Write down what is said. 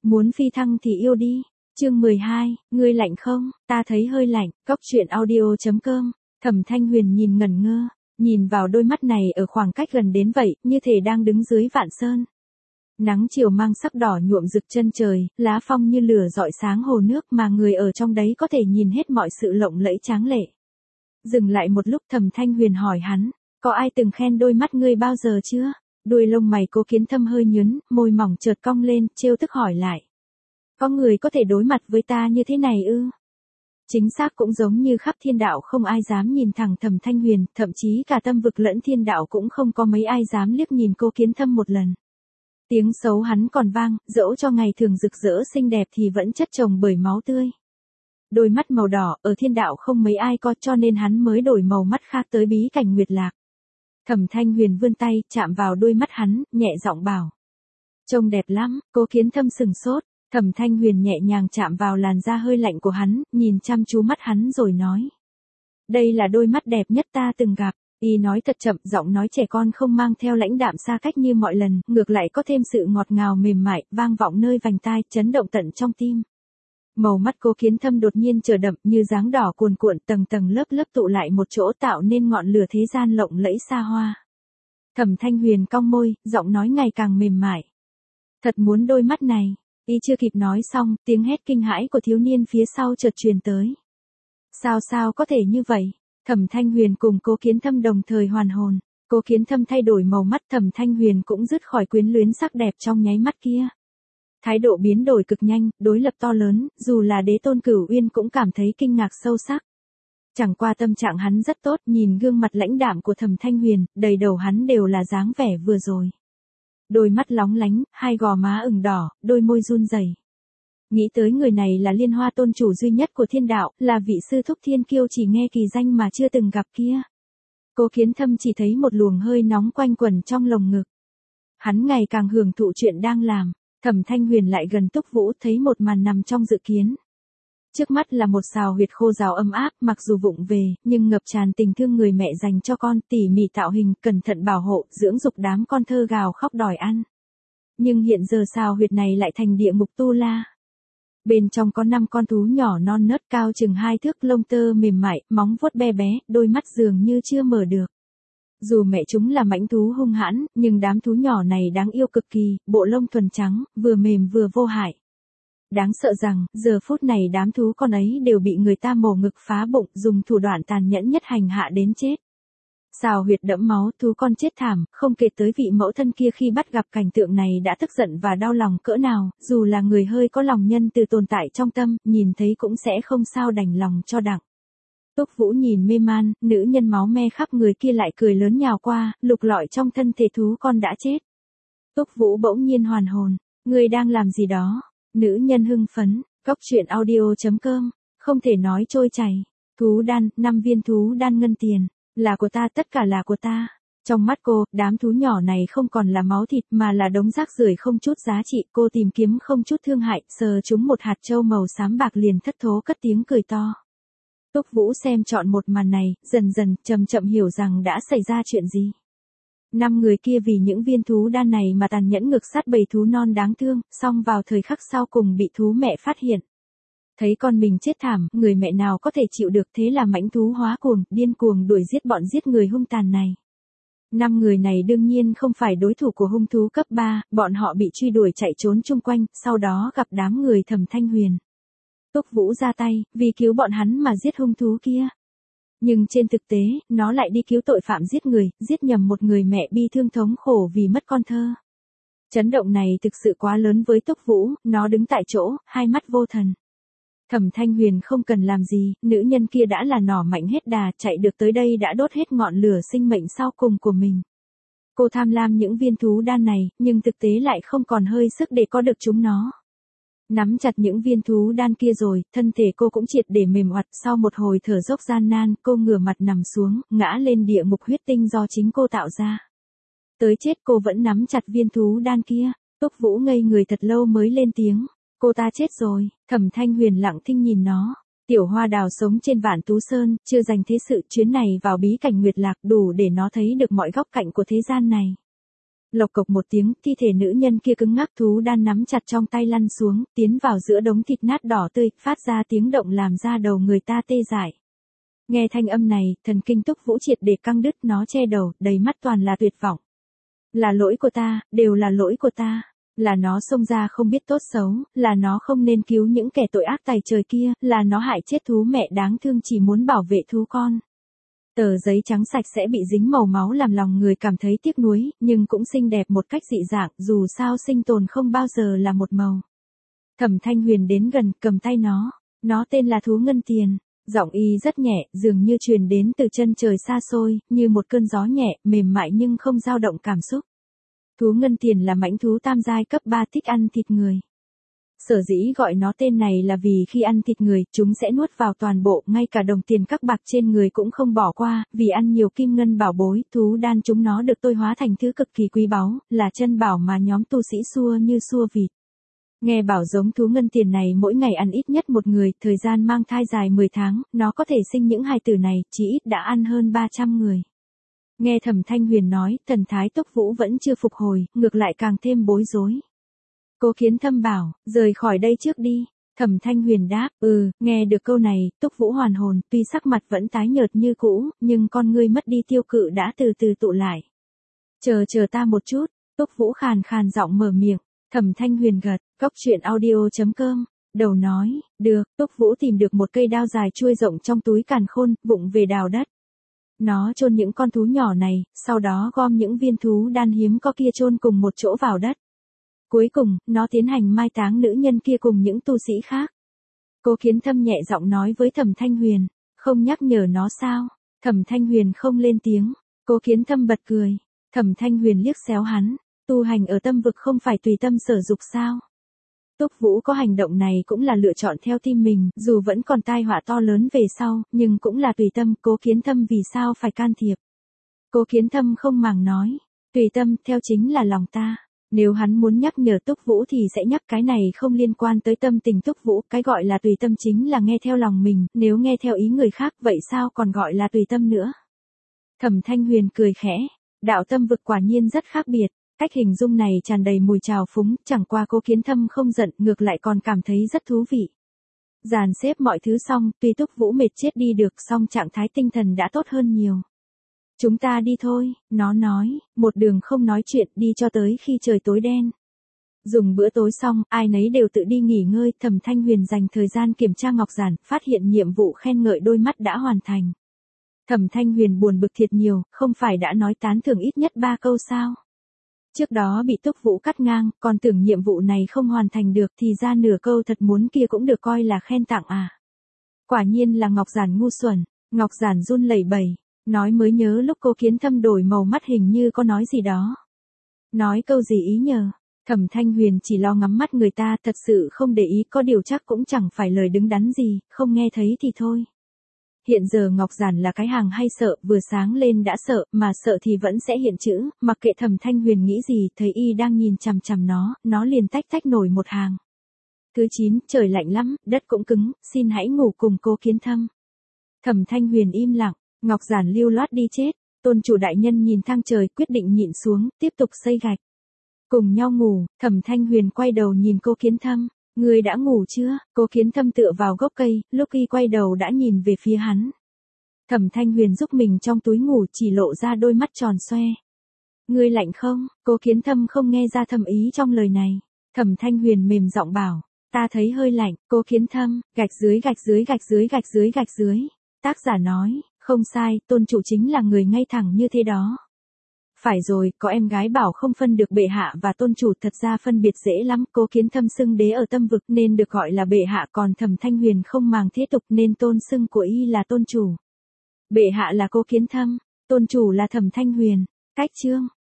Muốn phi thăng thì yêu đi. Chương 12, ngươi lạnh không? Ta thấy hơi lạnh. Cóc truyện audio.com. Thẩm Thanh Huyền nhìn ngẩn ngơ, nhìn vào đôi mắt này ở khoảng cách gần đến vậy, như thể đang đứng dưới vạn sơn. Nắng chiều mang sắc đỏ nhuộm rực chân trời, lá phong như lửa rọi sáng hồ nước mà người ở trong đấy có thể nhìn hết mọi sự lộng lẫy tráng lệ. Dừng lại một lúc, Thẩm Thanh Huyền hỏi hắn, có ai từng khen đôi mắt ngươi bao giờ chưa? Đuôi lông mày Cố Kiến Thâm hơi nhướng, môi mỏng chợt cong lên, trêu tức hỏi lại. Có người có thể đối mặt với ta như thế này ư? Chính xác, cũng giống như khắp thiên đạo không ai dám nhìn thẳng Thẩm Thanh Huyền, thậm chí cả tâm vực lẫn thiên đạo cũng không có mấy ai dám liếc nhìn Cố Kiến Thâm một lần. Tiếng xấu hắn còn vang, dẫu cho ngày thường rực rỡ xinh đẹp thì vẫn chất chồng bởi máu tươi. Đôi mắt màu đỏ, ở thiên đạo không mấy ai có, cho nên hắn mới đổi màu mắt khác tới bí cảnh Nguyệt Lạc. Thẩm Thanh Huyền vươn tay, chạm vào đôi mắt hắn, nhẹ giọng bảo. Trông đẹp lắm. Cố Kiến Thâm sừng sốt. Thẩm Thanh Huyền nhẹ nhàng chạm vào làn da hơi lạnh của hắn, nhìn chăm chú mắt hắn rồi nói. Đây là đôi mắt đẹp nhất ta từng gặp. Y nói thật chậm, giọng nói trẻ con không mang theo lãnh đạm xa cách như mọi lần, ngược lại có thêm sự ngọt ngào mềm mại, vang vọng nơi vành tai, chấn động tận trong tim. Màu mắt Cố Kiến Thâm đột nhiên trở đậm, như dáng đỏ cuồn cuộn, tầng tầng lớp lớp tụ lại một chỗ, tạo nên ngọn lửa thế gian lộng lẫy xa hoa. Thẩm Thanh Huyền cong môi, giọng nói ngày càng mềm mại. Thật muốn đôi mắt này. Y chưa kịp nói xong, tiếng hét kinh hãi của thiếu niên phía sau chợt truyền tới. Sao có thể như vậy? Thẩm Thanh Huyền cùng Cố Kiến Thâm đồng thời hoàn hồn. Cố Kiến Thâm thay đổi màu mắt, Thẩm Thanh Huyền cũng dứt khỏi quyến luyến sắc đẹp trong nháy mắt kia. Thái độ biến đổi cực nhanh, đối lập to lớn, dù là Đế Tôn Cửu Uyên cũng cảm thấy kinh ngạc sâu sắc. Chẳng qua tâm trạng hắn rất tốt, nhìn gương mặt lãnh đạm của Thẩm Thanh Huyền, đầy đầu hắn đều là dáng vẻ vừa rồi. Đôi mắt lóng lánh, hai gò má ửng đỏ, đôi môi run rẩy. Nghĩ tới người này là Liên Hoa tôn chủ duy nhất của thiên đạo, là vị sư thúc thiên kiêu chỉ nghe kỳ danh mà chưa từng gặp kia. Cố Kiến Thâm chỉ thấy một luồng hơi nóng quanh quẩn trong lồng ngực. Hắn ngày càng hưởng thụ chuyện đang làm. Thẩm Thanh Huyền lại gần Túc Vũ, thấy một màn nằm trong dự kiến. Trước mắt là một sào huyệt khô ráo ấm áp, mặc dù vụng về, nhưng ngập tràn tình thương người mẹ dành cho con, tỉ mỉ tạo hình, cẩn thận bảo hộ, dưỡng dục đám con thơ gào khóc đòi ăn. Nhưng hiện giờ sào huyệt này lại thành địa ngục tu la. Bên trong có 5 con thú nhỏ non nớt cao chừng 2 thước, lông tơ mềm mại, móng vuốt bé bé, đôi mắt dường như chưa mở được. Dù mẹ chúng là mãnh thú hung hãn, nhưng đám thú nhỏ này đáng yêu cực kỳ, bộ lông thuần trắng, vừa mềm vừa vô hại. Đáng sợ rằng, giờ phút này đám thú con ấy đều bị người ta mổ ngực phá bụng, dùng thủ đoạn tàn nhẫn nhất hành hạ đến chết. Sào huyệt đẫm máu, thú con chết thảm, không kể tới vị mẫu thân kia khi bắt gặp cảnh tượng này đã tức giận và đau lòng cỡ nào, dù là người hơi có lòng nhân từ tồn tại trong tâm, nhìn thấy cũng sẽ không sao đành lòng cho đặng. Túc Vũ nhìn mê man, nữ nhân máu me khắp người kia lại cười lớn nhào qua, lục lọi trong thân thể thú con đã chết. Túc Vũ bỗng nhiên hoàn hồn, ngươi đang làm gì đó? Nữ nhân hưng phấn, cóc truyện audio.com, không thể nói trôi chảy. Thú đan, 5 viên thú đan ngân tiền, là của ta, tất cả là của ta. Trong mắt cô, đám thú nhỏ này không còn là máu thịt mà là đống rác rưởi không chút giá trị, cô tìm kiếm không chút thương hại, sờ chúng một hạt châu màu xám bạc liền thất thố cất tiếng cười to. Túc Vũ xem trọn một màn này, dần dần, chậm chậm hiểu rằng đã xảy ra chuyện gì. 5 người kia vì những viên thú đan này mà tàn nhẫn ngược sát bầy thú non đáng thương, song vào thời khắc sau cùng bị thú mẹ phát hiện. Thấy con mình chết thảm, người mẹ nào có thể chịu được, thế là mãnh thú hóa cuồng, điên cuồng đuổi giết bọn giết người hung tàn này. 5 người này đương nhiên không phải đối thủ của hung thú cấp 3, bọn họ bị truy đuổi chạy trốn chung quanh, sau đó gặp đám người Thẩm Thanh Huyền. Túc Vũ ra tay, vì cứu bọn hắn mà giết hung thú kia. Nhưng trên thực tế, nó lại đi cứu tội phạm giết người, giết nhầm một người mẹ bi thương thống khổ vì mất con thơ. Chấn động này thực sự quá lớn với Túc Vũ, nó đứng tại chỗ, hai mắt vô thần. Thẩm Thanh Huyền không cần làm gì, nữ nhân kia đã là nỏ mạnh hết đà, chạy được tới đây đã đốt hết ngọn lửa sinh mệnh sau cùng của mình. Cô tham lam những viên thú đan này, nhưng thực tế lại không còn hơi sức để có được chúng nó. Nắm chặt những viên thú đan kia rồi, thân thể cô cũng triệt để mềm oặt, sau một hồi thở dốc gian nan, cô ngửa mặt nằm xuống, ngã lên địa ngục huyết tinh do chính cô tạo ra. Tới chết cô vẫn nắm chặt viên thú đan kia. Túc Vũ ngây người thật lâu mới lên tiếng. Cô ta chết rồi. Thẩm Thanh Huyền lặng thinh nhìn nó. Tiểu Hoa Đào sống trên Vạn Tú Sơn, chưa dành thế sự, chuyến này vào bí cảnh Nguyệt Lạc đủ để nó thấy được mọi góc cạnh của thế gian này. Lộc cộc một tiếng, thi thể nữ nhân kia cứng ngắc, thú đan nắm chặt trong tay lăn xuống, tiến vào giữa đống thịt nát đỏ tươi, phát ra tiếng động làm ra đầu người ta tê dại. Nghe thanh âm này, thần kinh Túc Vũ triệt để căng đứt, nó che đầu, đầy mắt toàn là tuyệt vọng. Là lỗi của ta, đều là lỗi của ta. Là nó xông ra không biết tốt xấu, là nó không nên cứu những kẻ tội ác tày trời kia, là nó hại chết thú mẹ đáng thương chỉ muốn bảo vệ thú con. Tờ giấy trắng sạch sẽ bị dính màu máu làm lòng người cảm thấy tiếc nuối, nhưng cũng xinh đẹp một cách dị dạng, dù sao sinh tồn không bao giờ là một màu. Thẩm Thanh Huyền đến gần, cầm tay nó tên là thú ngân tiền. Giọng y rất nhẹ, dường như truyền đến từ chân trời xa xôi, như một cơn gió nhẹ, mềm mại nhưng không dao động cảm xúc. Thú ngân tiền là mãnh thú tam giai cấp 3 thích ăn thịt người. Sở dĩ gọi nó tên này là vì khi ăn thịt người, chúng sẽ nuốt vào toàn bộ, ngay cả đồng tiền các bạc trên người cũng không bỏ qua, vì ăn nhiều kim ngân bảo bối, thú đan chúng nó được tôi hóa thành thứ cực kỳ quý báu, là chân bảo mà nhóm tu sĩ xua như xua vịt. Nghe bảo giống thú ngân tiền này mỗi ngày ăn ít nhất một người, thời gian mang thai dài 10 tháng, nó có thể sinh những hài tử này, chỉ ít đã ăn hơn 300 người. Nghe Thẩm Thanh Huyền nói, thần thái Túc Vũ vẫn chưa phục hồi, ngược lại càng thêm bối rối. Cố Kiến Thâm bảo, rời khỏi đây trước đi. Thẩm Thanh Huyền đáp, nghe được câu này, Túc Vũ hoàn hồn, tuy sắc mặt vẫn tái nhợt như cũ, nhưng con ngươi mất đi tiêu cự đã từ từ tụ lại. Chờ ta một chút, Túc Vũ khàn khàn giọng mở miệng. Thẩm Thanh Huyền gật, goctruyện.audio.com, đầu nói, được, Túc Vũ tìm được một cây đao dài chuôi rộng trong túi càn khôn, vụng về đào đất. Nó chôn những con thú nhỏ này, sau đó gom những viên thú đan hiếm có kia chôn cùng một chỗ vào đất. Cuối cùng, nó tiến hành mai táng nữ nhân kia cùng những tu sĩ khác. Cố Kiến Thâm nhẹ giọng nói với Thẩm Thanh Huyền, không nhắc nhở nó sao? Thẩm Thanh Huyền không lên tiếng. Cố Kiến Thâm bật cười. Thẩm Thanh Huyền liếc xéo hắn, tu hành ở tâm vực không phải tùy tâm sở dục sao? Túc Vũ có hành động này cũng là lựa chọn theo tim mình, dù vẫn còn tai họa to lớn về sau, nhưng cũng là tùy tâm. Cố Kiến Thâm vì sao phải can thiệp? Cố Kiến Thâm không màng nói, tùy tâm, theo chính là lòng ta. Nếu hắn muốn nhắc nhở Túc Vũ thì sẽ nhắc, cái này không liên quan tới tâm tình Túc Vũ, cái gọi là tùy tâm chính là nghe theo lòng mình, nếu nghe theo ý người khác vậy sao còn gọi là tùy tâm nữa. Thẩm Thanh Huyền cười khẽ, đạo tâm vực quả nhiên rất khác biệt, cách hình dung này tràn đầy mùi trào phúng, chẳng qua Cố Kiến Thâm không giận, ngược lại còn cảm thấy rất thú vị. Dàn xếp mọi thứ xong, tuy Túc Vũ mệt chết đi được, song trạng thái tinh thần đã tốt hơn nhiều. Chúng ta đi thôi, nó nói, một đường không nói chuyện đi cho tới khi trời tối đen. Dùng bữa tối xong, ai nấy đều tự đi nghỉ ngơi, Thẩm Thanh Huyền dành thời gian kiểm tra ngọc giản, phát hiện nhiệm vụ khen ngợi đôi mắt đã hoàn thành. Thẩm Thanh Huyền buồn bực thiệt nhiều, không phải đã nói tán thưởng ít nhất 3 câu sao? Trước đó bị Túc Vũ cắt ngang, còn tưởng nhiệm vụ này không hoàn thành được thì ra nửa câu thật muốn kia cũng được coi là khen tặng à. Quả nhiên là ngọc giản ngu xuẩn, ngọc giản run lẩy bẩy. Nói mới nhớ lúc Cố Kiến Thâm đổi màu mắt hình như có nói gì đó. Nói câu gì ý nhờ? Thẩm Thanh Huyền chỉ lo ngắm mắt người ta, thật sự không để ý, có điều chắc cũng chẳng phải lời đứng đắn gì, không nghe thấy thì thôi. Hiện giờ ngọc giản là cái hàng hay sợ, vừa sáng lên đã sợ, mà sợ thì vẫn sẽ hiện chữ, mặc kệ Thẩm Thanh Huyền nghĩ gì, thấy y đang nhìn chằm chằm nó liền tách tách nổi một hàng. Thứ 9, trời lạnh lắm, đất cũng cứng, xin hãy ngủ cùng Cố Kiến Thâm. Thẩm Thanh Huyền im lặng. Ngọc giản lưu loát đi chết, tôn chủ đại nhân nhìn thang trời quyết định nhịn xuống, tiếp tục xây gạch. Cùng nhau ngủ, Thẩm Thanh Huyền quay đầu nhìn Cố Kiến Thâm, ngươi đã ngủ chưa? Cố Kiến Thâm tựa vào gốc cây, lúc y quay đầu đã nhìn về phía hắn. Thẩm Thanh Huyền giúp mình trong túi ngủ chỉ lộ ra đôi mắt tròn xoe. Ngươi lạnh không? Cố Kiến Thâm không nghe ra thâm ý trong lời này. Thẩm Thanh Huyền mềm giọng bảo, ta thấy hơi lạnh. Cố Kiến Thâm, gạch dưới gạch dưới gạch dưới gạch dưới gạch dưới. Tác giả nói. Không sai, tôn chủ chính là người ngay thẳng như thế đó. Phải rồi, có em gái bảo không phân được bệ hạ và tôn chủ, thật ra phân biệt dễ lắm. Cố Kiến Thâm xưng đế ở tâm vực nên được gọi là bệ hạ, còn Thẩm Thanh Huyền không màng thế tục nên tôn xưng của y là tôn chủ. Bệ hạ là Cố Kiến Thâm, tôn chủ là Thẩm Thanh Huyền. Cách chương